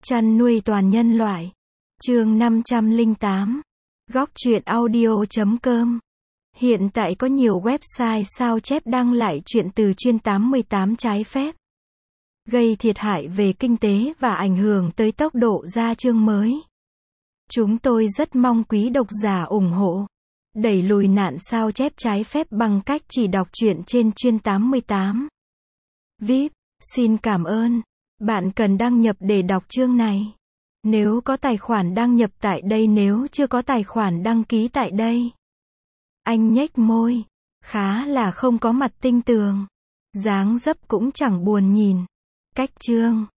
Chăn nuôi toàn nhân loại. Chương 508. Góc truyện audio.com. Hiện tại có nhiều website sao chép đăng lại truyện từ chuyên 88 trái phép, gây thiệt hại về kinh tế và ảnh hưởng tới tốc độ ra chương mới. Chúng tôi rất mong quý độc giả ủng hộ, đẩy lùi nạn sao chép trái phép bằng cách chỉ đọc truyện trên chuyên 88. VIP, xin cảm ơn. Bạn cần đăng nhập để đọc chương này. Nếu có tài khoản đăng nhập tại đây, nếu chưa có tài khoản đăng ký tại đây. Anh nhếch môi, khá là không có mặt tinh tường. Dáng dấp cũng chẳng buồn nhìn. Cách chương.